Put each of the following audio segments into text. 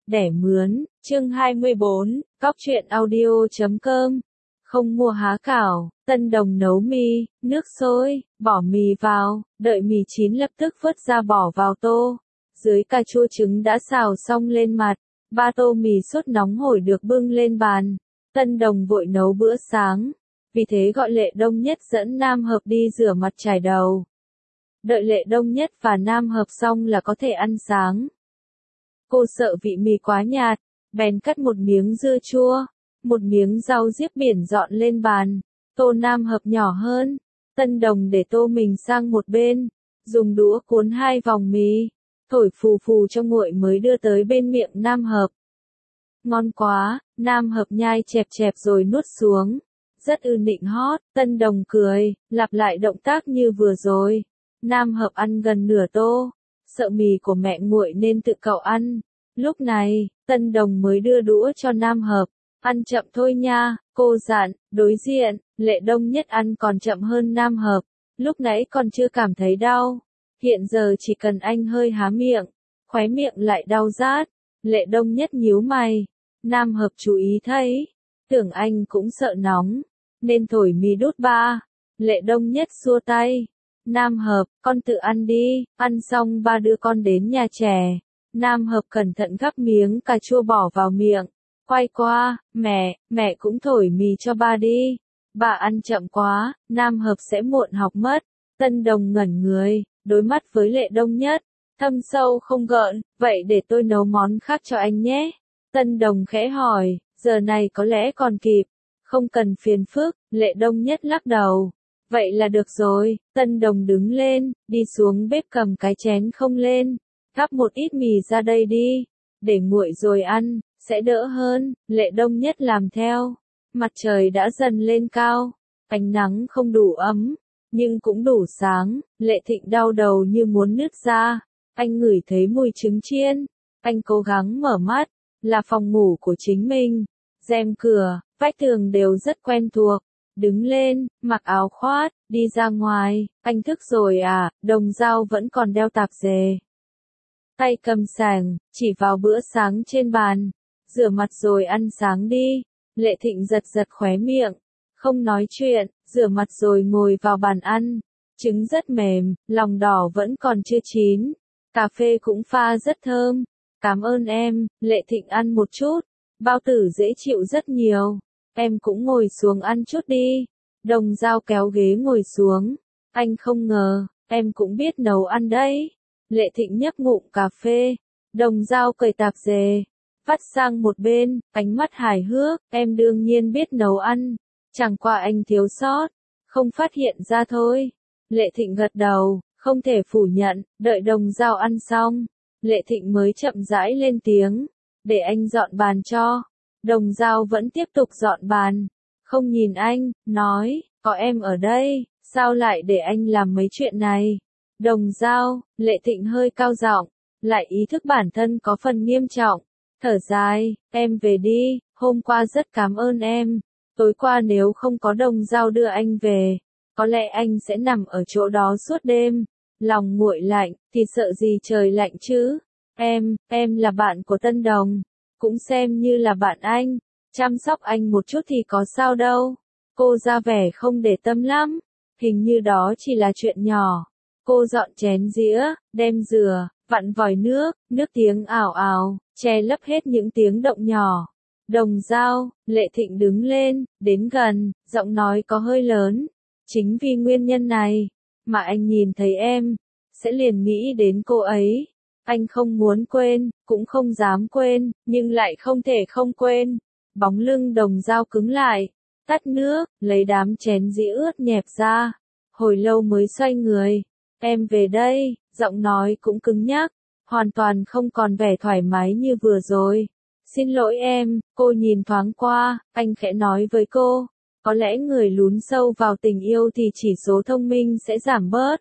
đẻ mướn, chương 24, cóc truyện audio.com. Không mua há cảo, Tân Đồng nấu mì, nước sôi, bỏ mì vào, đợi mì chín lập tức vớt ra bỏ vào tô. Dưới cà chua trứng đã xào xong lên mặt, 3 tô mì sốt nóng hổi được bưng lên bàn. Tân Đồng vội nấu bữa sáng, vì thế gọi Lệ Đông Nhất dẫn Nam Hợp đi rửa mặt chải đầu. Đợi Lệ Đông Nhất và Nam Hợp xong là có thể ăn sáng. Cô sợ vị mì quá nhạt, bèn cắt một miếng dưa chua, một miếng rau diếp biển dọn lên bàn. Tô Nam Hợp nhỏ hơn, Tân Đồng để tô mình sang một bên, dùng đũa cuốn 2 vòng mì, thổi phù phù cho nguội mới đưa tới bên miệng Nam Hợp. Ngon quá, Nam Hợp nhai chẹp chẹp rồi nuốt xuống. Rất nịnh hót, Tân Đồng cười, lặp lại động tác như vừa rồi. Nam Hợp ăn gần nửa tô, sợ mì của mẹ nguội nên tự cậu ăn. Lúc này, Tân Đồng mới đưa đũa cho Nam Hợp. Ăn chậm thôi nha, cô dặn. Đối diện, Lệ Đông Nhất ăn còn chậm hơn Nam Hợp. Lúc nãy còn chưa cảm thấy đau. Hiện giờ chỉ cần anh hơi há miệng, khóe miệng lại đau rát. Lệ Đông Nhất nhíu mày. Nam Hợp chú ý thấy, tưởng anh cũng sợ nóng, nên thổi mì đốt ba. Lệ Đông Nhất xua tay. Nam Hợp, con tự ăn đi, ăn xong ba đưa con đến nhà trẻ. Nam Hợp cẩn thận gắp miếng cà chua bỏ vào miệng. Quay qua, mẹ cũng thổi mì cho ba đi. Bà ăn chậm quá, Nam Hợp sẽ muộn học mất. Tân Đồng ngẩn người, đối mắt với Lệ Đông Nhất, thâm sâu không gợn, vậy để tôi nấu món khác cho anh nhé. Tân Đồng khẽ hỏi, giờ này có lẽ còn kịp. Không cần phiền phức, Lệ Đông Nhất lắc đầu. Vậy là được rồi. Tân Đồng đứng lên, đi xuống bếp cầm cái chén không lên. Gắp một ít mì ra đây đi, để nguội rồi ăn, sẽ đỡ hơn. Lệ Đông Nhất làm theo. Mặt trời đã dần lên cao, ánh nắng không đủ ấm, nhưng cũng đủ sáng. Lệ Thịnh đau đầu như muốn nứt ra. Anh ngửi thấy mùi trứng chiên. Anh cố gắng mở mắt, là phòng ngủ của chính mình. Rèm cửa, vách tường đều rất quen thuộc. Đứng lên, mặc áo khoác, đi ra ngoài. Anh thức rồi à? Đồng Dao vẫn còn đeo tạp dề. Tay cầm sàng, chỉ vào bữa sáng trên bàn. Rửa mặt rồi ăn sáng đi. Lệ Thịnh giật giật khóe miệng. Không nói chuyện, rửa mặt rồi ngồi vào bàn ăn. Trứng rất mềm, lòng đỏ vẫn còn chưa chín. Cà phê cũng pha rất thơm. Cảm ơn em. Lệ Thịnh ăn một chút. Bao tử dễ chịu rất nhiều. Em cũng ngồi xuống ăn chút đi. Đồng Dao kéo ghế ngồi xuống. Anh không ngờ, em cũng biết nấu ăn đấy. Lệ Thịnh nhấp ngụm cà phê. Đồng Dao cởi tạp dề, vắt sang một bên, ánh mắt hài hước. Em đương nhiên biết nấu ăn. Chẳng qua anh thiếu sót, không phát hiện ra thôi. Lệ Thịnh gật đầu, không thể phủ nhận. Đợi Đồng Dao ăn xong, Lệ Thịnh mới chậm rãi lên tiếng. Để anh dọn bàn cho. Đồng Dao vẫn tiếp tục dọn bàn. Không nhìn anh, nói, có em ở đây, sao lại để anh làm mấy chuyện này? Đồng Dao, Lệ Thịnh hơi cao giọng, lại ý thức bản thân có phần nghiêm trọng. Thở dài, em về đi, hôm qua rất cảm ơn em. Tối qua nếu không có Đồng Dao đưa anh về, có lẽ anh sẽ nằm ở chỗ đó suốt đêm. Lòng nguội lạnh, thì sợ gì trời lạnh chứ? Em là bạn của Tân Đồng. Cũng xem như là bạn anh. Chăm sóc anh một chút thì có sao đâu. Cô ra vẻ không để tâm lắm. Hình như đó chỉ là chuyện nhỏ. Cô dọn chén dĩa, đem rửa, vặn vòi nước tiếng ào ào, che lấp hết những tiếng động nhỏ. Đồng Dao, Lệ Thịnh đứng lên, đến gần, giọng nói có hơi lớn. Chính vì nguyên nhân này, mà anh nhìn thấy em, sẽ liền nghĩ đến cô ấy. Anh không muốn quên, cũng không dám quên, nhưng lại không thể không quên. Bóng lưng Đồng Dao cứng lại, tắt nước, lấy đám chén dĩa ướt nhẹp ra. Hồi lâu mới xoay người. Em về đây, giọng nói cũng cứng nhắc, hoàn toàn không còn vẻ thoải mái như vừa rồi. Xin lỗi em, cô nhìn thoáng qua, anh khẽ nói với cô. Có lẽ người lún sâu vào tình yêu thì chỉ số thông minh sẽ giảm bớt.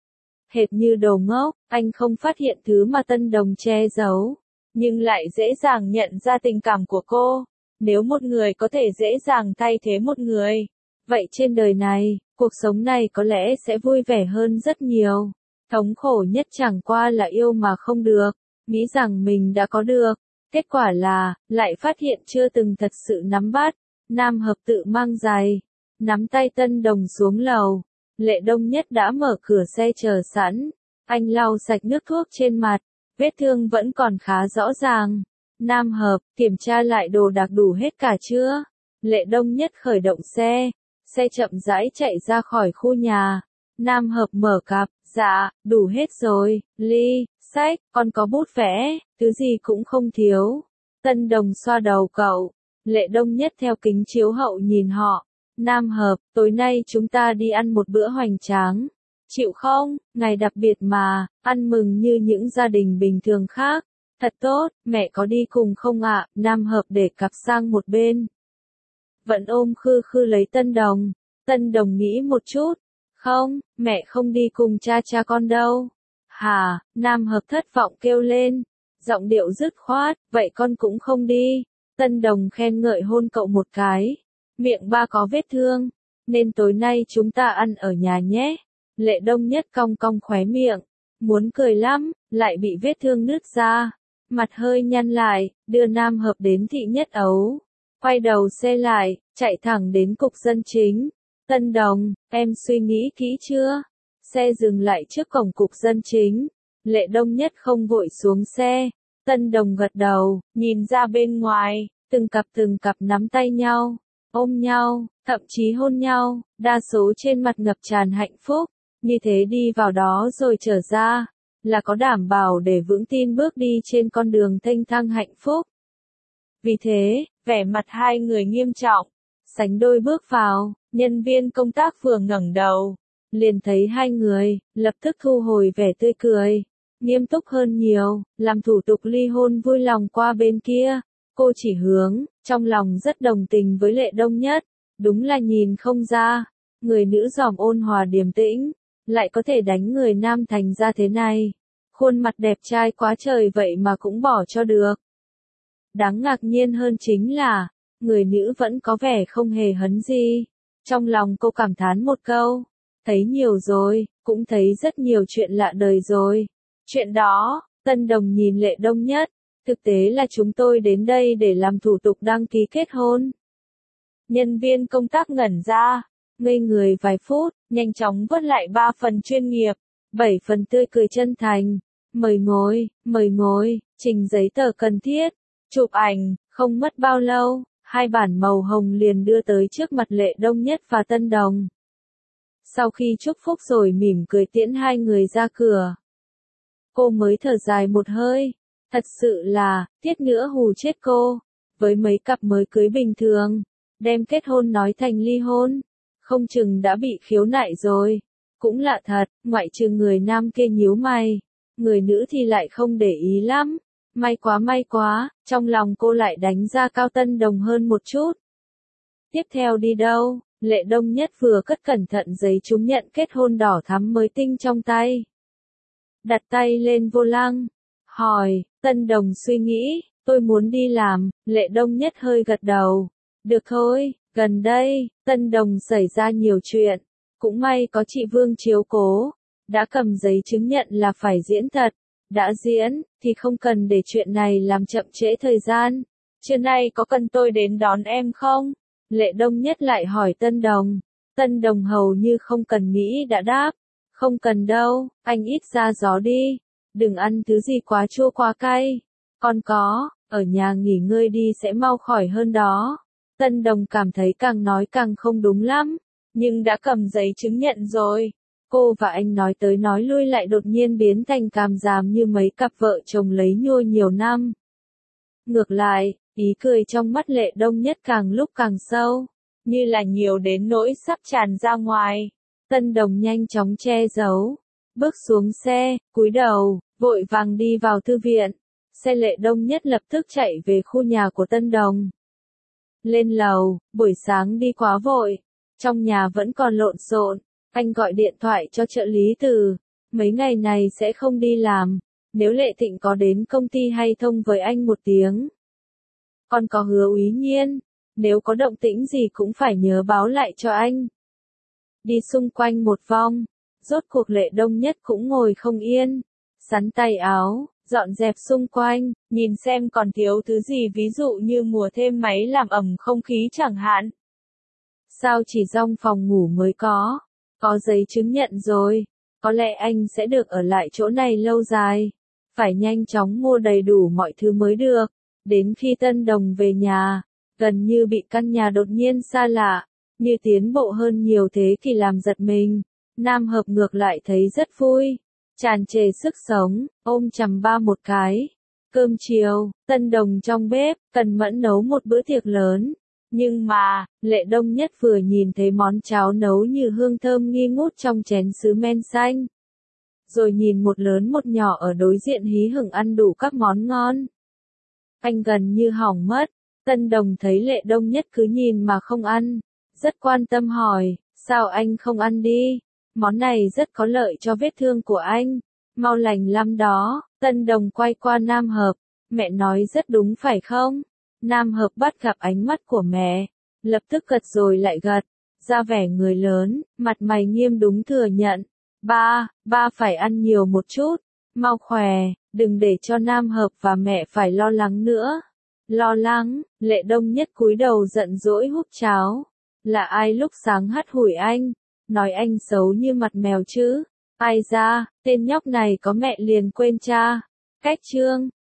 Hệt như đồ ngốc, anh không phát hiện thứ mà Tân Đồng che giấu, nhưng lại dễ dàng nhận ra tình cảm của cô. Nếu một người có thể dễ dàng thay thế một người, vậy trên đời này, cuộc sống này có lẽ sẽ vui vẻ hơn rất nhiều. Thống khổ nhất chẳng qua là yêu mà không được, nghĩ rằng mình đã có được, Kết quả là, lại phát hiện chưa từng thật sự nắm bắt. Nam Hợp tự mang giày, nắm tay Tân Đồng xuống lầu. Lệ Đông Nhất đã mở cửa xe chờ sẵn. Anh lau sạch nước thuốc trên mặt, vết thương vẫn còn khá rõ ràng. Nam Hợp, kiểm tra lại đồ đạc đủ hết cả chưa? Lệ Đông Nhất khởi động xe. Xe chậm rãi chạy ra khỏi khu nhà. Nam Hợp mở cặp, dạ, đủ hết rồi, ly, sách, con có bút vẽ, thứ gì cũng không thiếu. Tân Đồng xoa đầu cậu. Lệ Đông Nhất theo kính chiếu hậu nhìn họ. Nam Hợp, tối nay chúng ta đi ăn một bữa hoành tráng. Chịu không? Ngày đặc biệt mà, ăn mừng như những gia đình bình thường khác. Thật tốt, mẹ có đi cùng không ạ? Nam Hợp để cặp sang một bên. Vẫn ôm khư khư lấy Tân Đồng. Tân Đồng nghĩ một chút. Không, mẹ không đi cùng cha con đâu. Hả? Nam Hợp thất vọng kêu lên. Giọng điệu dứt khoát, vậy con cũng không đi. Tân Đồng khen ngợi hôn cậu một cái. Miệng ba có vết thương, nên tối nay chúng ta ăn ở nhà nhé. Lệ Đông Nhất cong cong khóe miệng, muốn cười lắm, lại bị vết thương nứt ra. Mặt hơi nhăn lại, đưa Nam Hợp đến thị nhất ấu. Quay đầu xe lại, chạy thẳng đến cục dân chính. Tân Đồng, em suy nghĩ kỹ chưa? Xe dừng lại trước cổng cục dân chính. Lệ Đông Nhất không vội xuống xe. Tân Đồng gật đầu, nhìn ra bên ngoài, từng cặp nắm tay nhau, ôm nhau, thậm chí hôn nhau, đa số trên mặt ngập tràn hạnh phúc. Như thế đi vào đó rồi trở ra, là có đảm bảo để vững tin bước đi trên con đường thênh thang hạnh phúc. Vì thế, vẻ mặt hai người nghiêm trọng, sánh đôi bước vào, nhân viên công tác vừa ngẩng đầu, liền thấy hai người, lập tức thu hồi vẻ tươi cười, nghiêm túc hơn nhiều, làm thủ tục ly hôn vui lòng qua bên kia. Cô chỉ hướng, trong lòng rất đồng tình với Lệ Đông Nhất, đúng là nhìn không ra, người nữ giòm ôn hòa điềm tĩnh, lại có thể đánh người nam thành ra thế này. Khuôn mặt đẹp trai quá trời vậy mà cũng bỏ cho được. Đáng ngạc nhiên hơn chính là, người nữ vẫn có vẻ không hề hấn gì. Trong lòng cô cảm thán một câu, thấy nhiều rồi, cũng thấy rất nhiều chuyện lạ đời rồi. Chuyện đó, Tân Đồng nhìn Lệ Đông Nhất, thực tế là chúng tôi đến đây để làm thủ tục đăng ký kết hôn. Nhân viên công tác ngẩn ra, ngây người vài phút, nhanh chóng vớt lại 3 phần chuyên nghiệp, 7 phần tươi cười chân thành. Mời ngồi, trình giấy tờ cần thiết, chụp ảnh, không mất bao lâu, 2 bản màu hồng liền đưa tới trước mặt Lệ Đông Nhất và Tân Đồng. Sau khi chúc phúc rồi mỉm cười tiễn hai người ra cửa, cô mới thở dài một hơi. Thật sự là, tiếc nữa hù chết cô. Với mấy cặp mới cưới bình thường, đem kết hôn nói thành ly hôn, không chừng đã bị khiếu nại rồi. Cũng lạ thật, ngoại trừ người nam kia nhíu mày, người nữ thì lại không để ý lắm. May quá, trong lòng cô lại đánh ra cao Tân Đồng hơn một chút. Tiếp theo đi đâu? Lệ Đông Nhất vừa cất cẩn thận giấy chứng nhận kết hôn đỏ thắm mới tinh trong tay. Đặt tay lên vô lăng, hỏi. Tân Đồng suy nghĩ, tôi muốn đi làm. Lệ Đông Nhất hơi gật đầu. Được thôi, gần đây, Tân Đồng xảy ra nhiều chuyện. Cũng may có chị Vương chiếu cố. Đã cầm giấy chứng nhận là phải diễn thật. Đã diễn, thì không cần để chuyện này làm chậm trễ thời gian. Trưa nay có cần tôi đến đón em không? Lệ Đông Nhất lại hỏi Tân Đồng. Tân Đồng hầu như không cần nghĩ đã đáp. Không cần đâu, anh ít ra gió đi. Đừng ăn thứ gì quá chua quá cay. Còn có, ở nhà nghỉ ngơi đi sẽ mau khỏi hơn đó. Tân Đồng cảm thấy càng nói càng không đúng lắm. Nhưng đã cầm giấy chứng nhận rồi. Cô và anh nói tới nói lui lại đột nhiên biến thành càm ràm như mấy cặp vợ chồng lấy nhôi nhiều năm. Ngược lại, ý cười trong mắt Lệ Đông Nhất càng lúc càng sâu, như là nhiều đến nỗi sắp tràn ra ngoài. Tân Đồng nhanh chóng che giấu, bước xuống xe, cúi đầu, vội vàng đi vào thư viện. Xe Lệ Đông Nhất lập tức chạy về khu nhà của Tân Đồng. Lên lầu, buổi sáng đi quá vội, trong nhà vẫn còn lộn xộn. Anh gọi điện thoại cho trợ lý Từ, mấy ngày này sẽ không đi làm, nếu Lệ Thịnh có đến công ty hay thông với anh một tiếng. Còn có Hứa Úy Nhiên, nếu có động tĩnh gì cũng phải nhớ báo lại cho anh. Đi xung quanh một vòng, rốt cuộc Lệ Đông Nhất cũng ngồi không yên, sắn tay áo, dọn dẹp xung quanh, nhìn xem còn thiếu thứ gì, ví dụ như mua thêm máy làm ẩm không khí chẳng hạn. Sao chỉ trong phòng ngủ mới có giấy chứng nhận rồi, có lẽ anh sẽ được ở lại chỗ này lâu dài. Phải nhanh chóng mua đầy đủ mọi thứ mới được. Đến khi Tân Đồng về nhà, gần như bị căn nhà đột nhiên xa lạ, như tiến bộ hơn nhiều thế kỷ làm giật mình. Nam Hợp ngược lại thấy rất vui, tràn trề sức sống, ôm chầm ba một cái. Cơm chiều, Tân Đồng trong bếp, cần mẫn nấu một bữa tiệc lớn. Nhưng mà, Lệ Đông Nhất vừa nhìn thấy món cháo nấu như hương thơm nghi ngút trong chén sứ men xanh. Rồi nhìn một lớn một nhỏ ở đối diện hí hửng ăn đủ các món ngon. Anh gần như hỏng mất. Tân Đồng thấy Lệ Đông Nhất cứ nhìn mà không ăn. Rất quan tâm hỏi, sao anh không ăn đi? Món này rất có lợi cho vết thương của anh. Mau lành lắm đó. Tân Đồng quay qua Nam Hợp. Mẹ nói rất đúng phải không? Nam Hợp bắt gặp ánh mắt của mẹ. Lập tức gật rồi lại gật. Ra vẻ người lớn, mặt mày nghiêm đúng thừa nhận. Ba phải ăn nhiều một chút. Mau khỏe, đừng để cho Nam Hợp và mẹ phải lo lắng nữa. Lo lắng, Lệ Đông Nhất cúi đầu giận dỗi húp cháo. Là ai lúc sáng hắt hủi anh? Nói anh xấu như mặt mèo chứ? Ai ra, tên nhóc này có mẹ liền quên cha. Cách chương